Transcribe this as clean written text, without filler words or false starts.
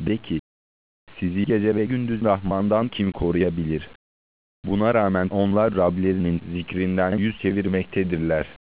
De ki, sizi gece ve gündüz Rahman'dan kim koruyabilir? Buna rağmen onlar Rablerinin zikrinden yüz çevirmektedirler.